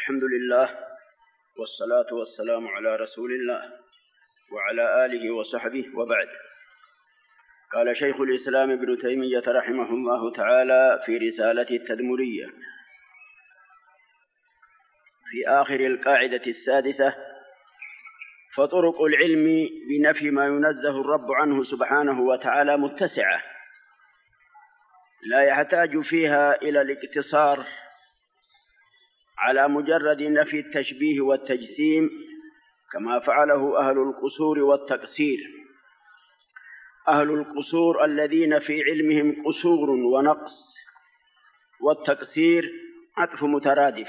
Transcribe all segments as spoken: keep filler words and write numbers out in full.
الحمد لله والصلاة والسلام على رسول الله وعلى آله وصحبه وبعد. قال شيخ الإسلام ابن تيمية رحمه الله تعالى في رسالة التدمرية في آخر القاعدة السادسة: فطرق العلم بنفي ما ينزه الرب عنه سبحانه وتعالى متسعة، لا يحتاج فيها إلى الاقتصار على مجرد نفي التشبيه والتجسيم كما فعله أهل القصور والتقصير. أهل القصور الذين في علمهم قصور ونقص، والتقصير عطف مترادف.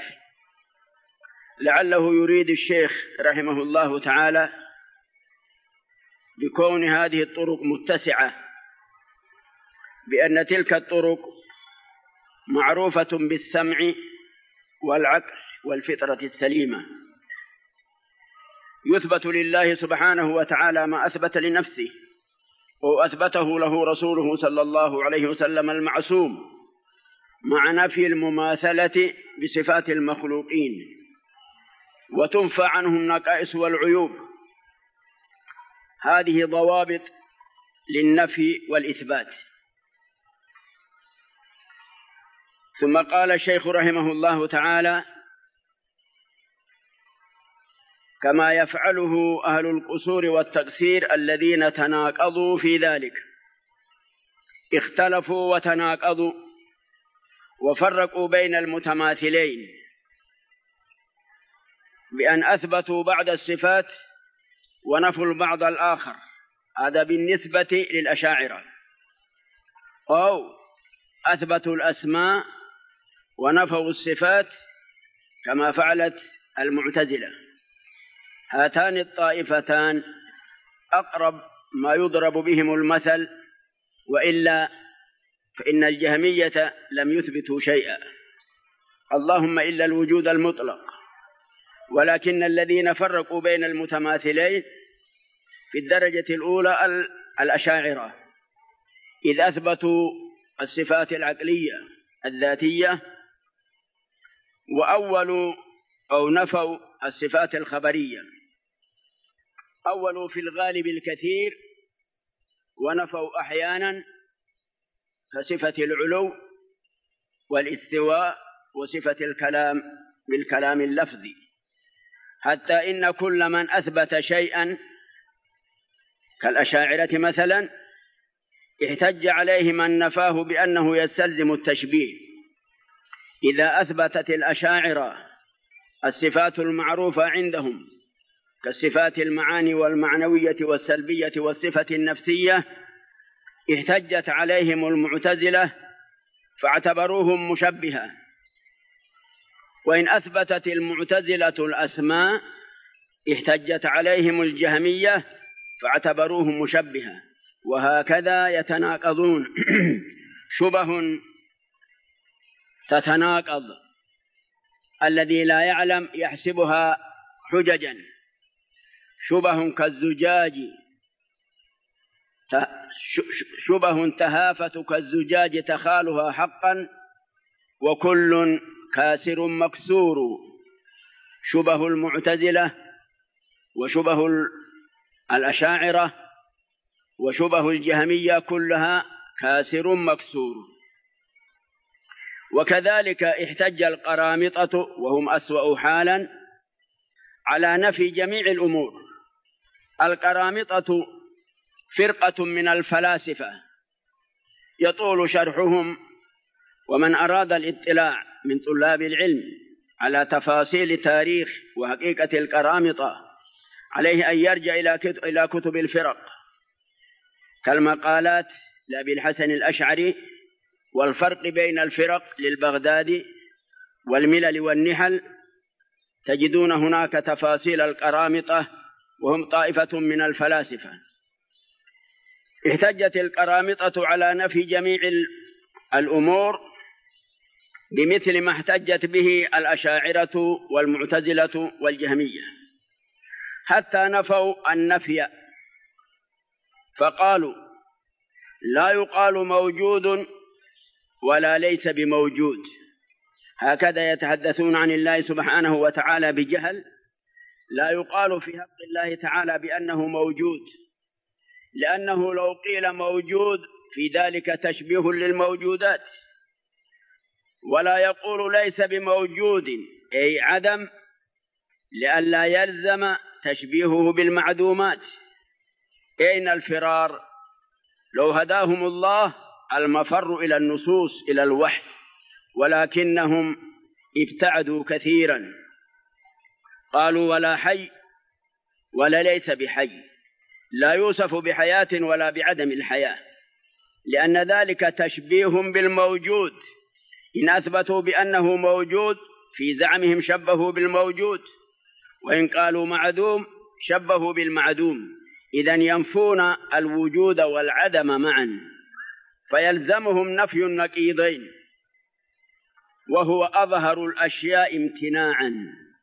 لعله يريد الشيخ رحمه الله تعالى بكون هذه الطرق متسعة بأن تلك الطرق معروفة بالسمع والعقل والفطرة السليمة، يثبت لله سبحانه وتعالى ما أثبت لنفسه وأثبته له رسوله صلى الله عليه وسلم المعصوم، مع نفي المماثلة بصفات المخلوقين، وتنفى عنه النقائص والعيوب. هذه ضوابط للنفي والإثبات. ثم قال الشيخ رحمه الله تعالى: كما يفعله أهل القصور والتقصير الذين تناقضوا في ذلك، اختلفوا وتناقضوا وفرقوا بين المتماثلين بأن أثبتوا بعض الصفات ونفوا البعض الآخر. هذا بالنسبة للأشاعرة. أو أثبتوا الأسماء ونفوا الصفات كما فعلت المعتزلة. هاتان الطائفتان أقرب ما يضرب بهم المثل، وإلا فإن الجهمية لم يثبتوا شيئا، اللهم إلا الوجود المطلق. ولكن الذين فرقوا بين المتماثلين في الدرجة الأولى الأشاعرة، إذ أثبتوا الصفات العقلية الذاتية، وأولوا أو نفوا الصفات الخبرية. أولوا في الغالب الكثير ونفوا أحيانا كصفة العلو والاستواء وصفة الكلام بالكلام اللفظي، حتى إن كل من أثبت شيئا كالأشاعرة مثلا احتج عليه من نفاه بأنه يستلزم التشبيه. إذا أثبتت الأشاعرة الصفات المعروفة عندهم كالصفات المعاني والمعنوية والسلبية والصفة النفسية، احتجت عليهم المعتزلة فاعتبروهم مشبهة. وإن أثبتت المعتزلة الأسماء احتجت عليهم الجهمية فاعتبروهم مشبهة، وهكذا يتناقضون. شبه تتناقض، الذي لا يعلم يحسبها حججا. شبه كالزجاج شبه تهافت كالزجاج تخالها حقا، وكل كاسر مكسور. شبه المعتزلة وشبه الأشاعرة وشبه الجهمية كلها كاسر مكسور. وكذلك احتج القرامطة وهم أسوأ حالا على نفي جميع الأمور. القرامطة فرقة من الفلاسفة يطول شرحهم، ومن أراد الاطلاع من طلاب العلم على تفاصيل تاريخ وحقيقة القرامطة عليه أن يرجع إلى كتب الفرق كالمقالات لأبي الحسن الأشعري، والفرق بين الفرق للبغدادي، والملل والنحل. تجدون هناك تفاصيل القرامطة، وهم طائفة من الفلاسفة. احتجت القرامطة على نفي جميع الأمور بمثل ما احتجت به الأشاعرة والمعتزلة والجهمية، حتى نفوا النفي فقالوا: لا يقال موجود ولا ليس بموجود، هكذا يتحدثون عن الله سبحانه وتعالى بجهل. لا يقال في حق الله تعالى بأنه موجود، لأنه لو قيل موجود في ذلك تشبيه للموجودات، ولا يقول ليس بموجود أي عدم، لئلا يلزم تشبيهه بالمعدومات. أين الفرار؟ لو هداهم الله المفر إلى النصوص إلى الوحي، ولكنهم ابتعدوا كثيرا، قالوا ولا حي ولا ليس بحي، لا يوصف بحياة ولا بعدم الحياة، لأن ذلك تشبيه بالموجود. إن أثبتوا بأنه موجود في زعمهم شبهوا بالموجود، وإن قالوا معدوم شبهوا بالمعدوم. إذن ينفون الوجود والعدم معا، فيلزمهم نفي النقيضين، وهو أظهر الأشياء امتناعا.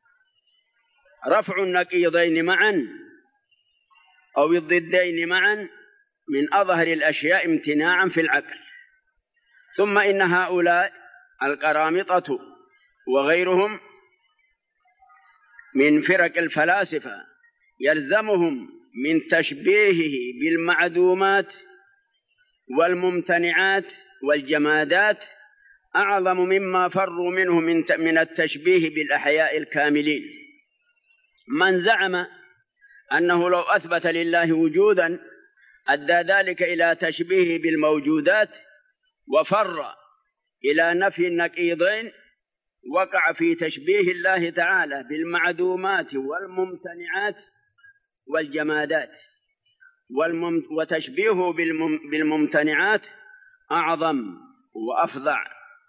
رفع النقيضين معا أو الضدين معا من أظهر الأشياء امتناعا في العقل. ثم إن هؤلاء القرامطة وغيرهم من فرق الفلاسفة يلزمهم من تشبيهه بالمعدومات والممتنعات والجمادات أعظم مما فروا منه من التشبيه بالأحياء الكاملين. من زعم أنه لو أثبت لله وجودا أدى ذلك إلى تشبيه بالموجودات وفر إلى نفي النقيضين، وقع في تشبيه الله تعالى بالمعدومات والممتنعات والجمادات، والمم... وتشبيهه بالمم... بالممتنعات أعظم وأفظع.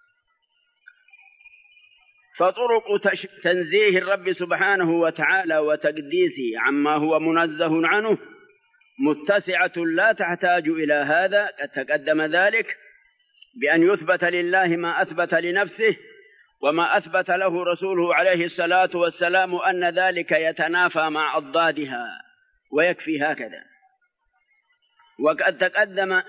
فطرق تش... تنزيه الرب سبحانه وتعالى وتقديسه عما هو منزه عنه متسعة لا تحتاج إلى هذا. قد تقدم ذلك بأن يثبت لله ما أثبت لنفسه وما أثبت له رسوله عليه الصلاة والسلام، أن ذلك يتنافى مع أضدادها، ويكفي هكذا. وقد تقدم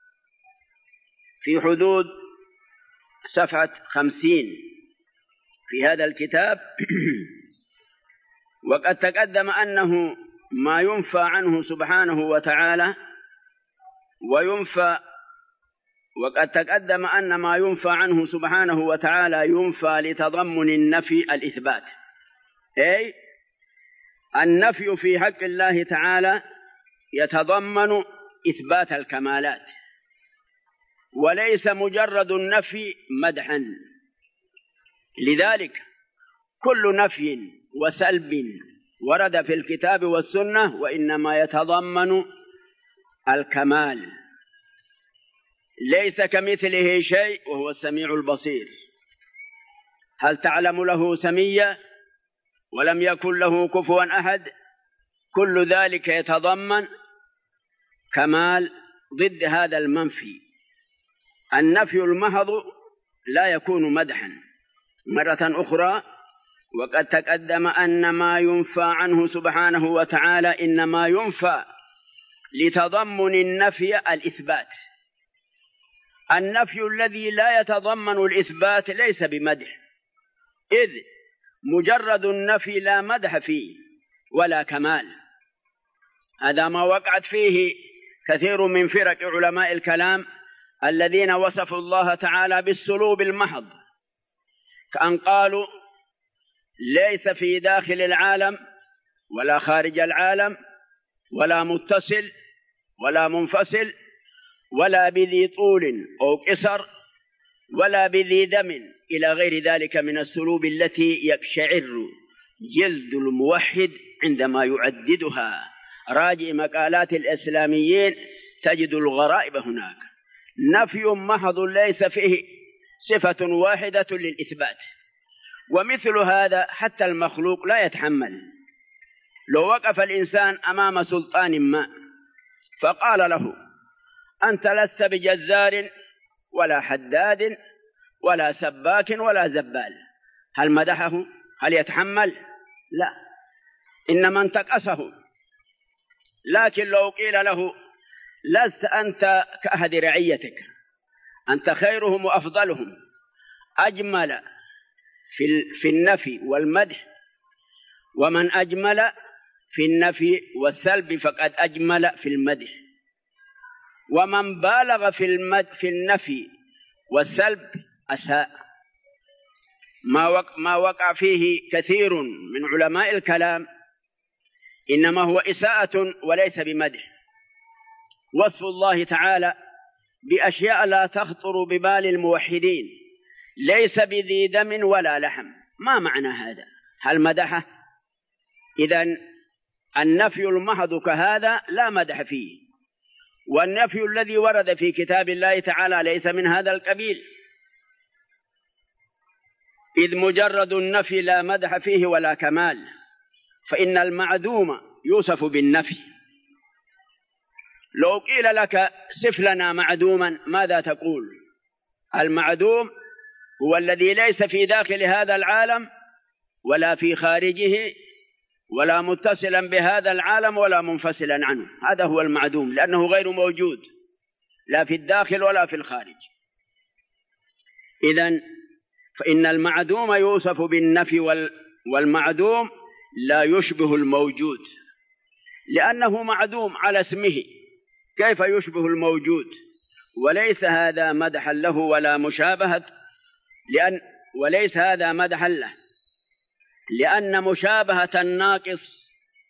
في حدود صفحة خمسين في هذا الكتاب وقد تقدم أنه ما ينفى عنه سبحانه وتعالى وينفى وقد تقدم أن ما ينفى عنه سبحانه وتعالى ينفى لتضمن النفي الإثبات، أي النفي في حق الله تعالى يتضمن إثبات الكمالات، وليس مجرد النفي مدحا. لذلك كل نفي وسلب ورد في الكتاب والسنة وإنما يتضمن الكمال. ليس كمثله شيء وهو السميع البصير. هل تعلم له سميا؟ ولم يكن له كفوا أحد. كل ذلك يتضمن كمال ضد هذا المنفي. النفي المحض لا يكون مدحا. مرة أخرى وقد تقدم أن ما ينفى عنه سبحانه وتعالى إنما ينفى لتضمن النفي الإثبات. النفي الذي لا يتضمن الإثبات ليس بمدح، إذ مجرد النفي لا مدح فيه ولا كمال. هذا ما وقعت فيه كثير من فرق علماء الكلام الذين وصفوا الله تعالى بالسلوب المحض، كأن قالوا ليس في داخل العالم ولا خارج العالم ولا متصل ولا منفصل ولا بذي طول أو قصر ولا بذي دم إلى غير ذلك من السلوب التي يقشعر جلد الموحد عندما يعددها. راجع مقالات الإسلاميين تجد الغرائب هناك. نفي محض ليس فيه صفة واحدة للإثبات. ومثل هذا حتى المخلوق لا يتحمل. لو وقف الإنسان أمام سلطان ما فقال له أنت لست بجزار ولا حداد ولا سباك ولا زبال، هل مدحه؟ هل يتحمل؟ لا، إنما انتقصه. لكن لو قيل له لست أنت كأحد رعيتك، أنت خيرهم وأفضلهم، أجمل في النفي والمدح، ومن أجمل في النفي والسلب فقد أجمل في المدح، ومن بالغ في المدح في النفي والسلب أساء. ما وقع, ما وقع فيه كثير من علماء الكلام إنما هو إساءة وليس بمدح. وصف الله تعالى بأشياء لا تخطر ببال الموحدين، ليس بذي دم ولا لحم. ما معنى هذا؟ هل مدحه؟ إذن النفي المحض كهذا لا مدح فيه، والنفي الذي ورد في كتاب الله تعالى ليس من هذا القبيل، إذ مجرد النفي لا مدح فيه ولا كمال، فإن المعدوم يوصف بالنفي. لو قيل لك صف لنا معدوما ماذا تقول؟ المعدوم هو الذي ليس في داخل هذا العالم ولا في خارجه، ولا متصلا بهذا العالم ولا منفصلا عنه. هذا هو المعدوم، لأنه غير موجود لا في الداخل ولا في الخارج. إذن فإن المعدوم يوصف بالنفي، والمعدوم لا يشبه الموجود لأنه معدوم على اسمه، كيف يشبه الموجود؟ وليس هذا مدحا له ولا مشابهة، لأن وليس هذا مدحا له، لأن مشابهة الناقص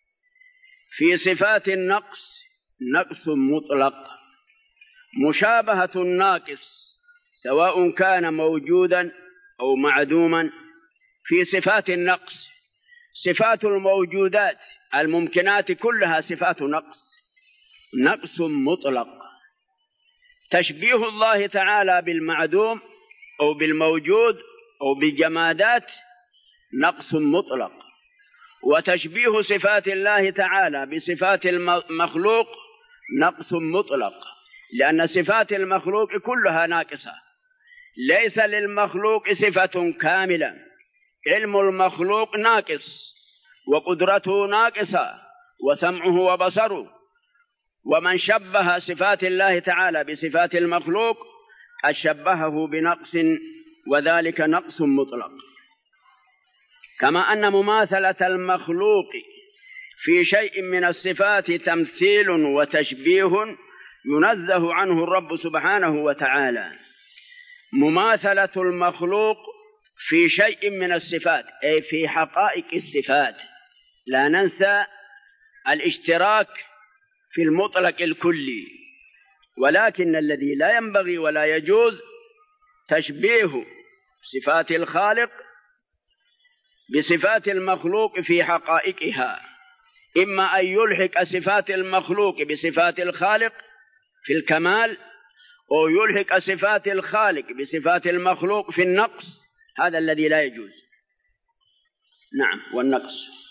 في صفات النقص نقص مطلق. مشابهة الناقص سواء كان موجودا أو معدوما في صفات النقص. صفات الموجودات الممكنات كلها صفات نقص، نقص مطلق. تشبيه الله تعالى بالمعدوم أو بالموجود أو بالجمادات نقص مطلق، وتشبيه صفات الله تعالى بصفات المخلوق نقص مطلق، لأن صفات المخلوق كلها ناقصة، ليس للمخلوق صفة كاملة. علم المخلوق ناقص، وقدرته ناقصة، وسمعه وبصره. ومن شبه صفات الله تعالى بصفات المخلوق قد شبهه بنقص، وذلك نقص مطلق. كما أن مماثلة المخلوق في شيء من الصفات تمثيل وتشبيه ينزه عنه الرب سبحانه وتعالى. مماثلة المخلوق في شيء من الصفات أي في حقائق الصفات، لا ننسى الاشتراك في المطلق الكلي، ولكن الذي لا ينبغي ولا يجوز تشبيه صفات الخالق بصفات المخلوق في حقائقها، إما أن يلحق صفات المخلوق بصفات الخالق في الكمال، أو يلحق صفات الخالق بصفات المخلوق في النقص. هذا الذي لا يجوز. نعم، والنقص